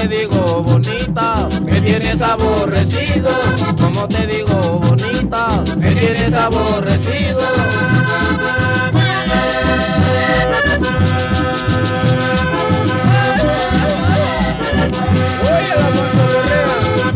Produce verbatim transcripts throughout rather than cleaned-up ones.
te digo bonita, me tienes aborrecido. Como te digo bonita, me tienes aborrecido. Oye la motorrea.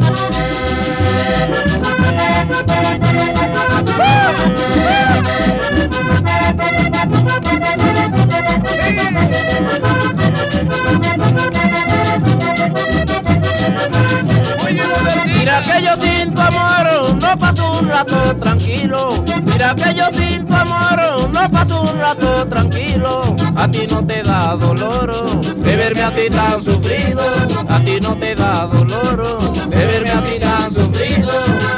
Mira que yo sin tu amor no paso un rato tranquilo. Mira que yo sin tu amor no paso un rato tranquilo. A ti no te da dolor de verme así tan sufrido. A ti no te da dolor de verme así tan sufrido.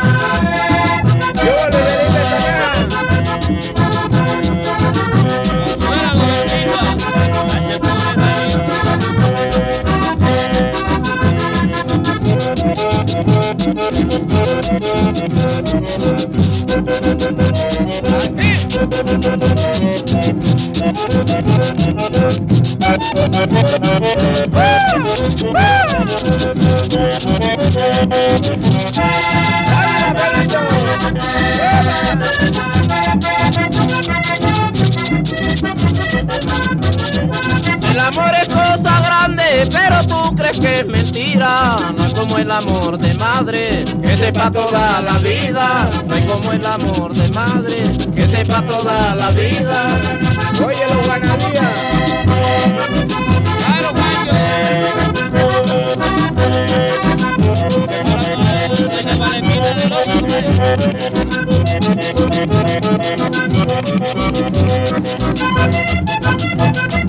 Yo le dedico esta canción. El amor es cosa grande, pero tú crees que es mentira. No es como el amor de madre, que sepa toda la vida. No es como el amor de madre, que sepa toda la vida. Oye los guanadías. ¡Claro, Juancho!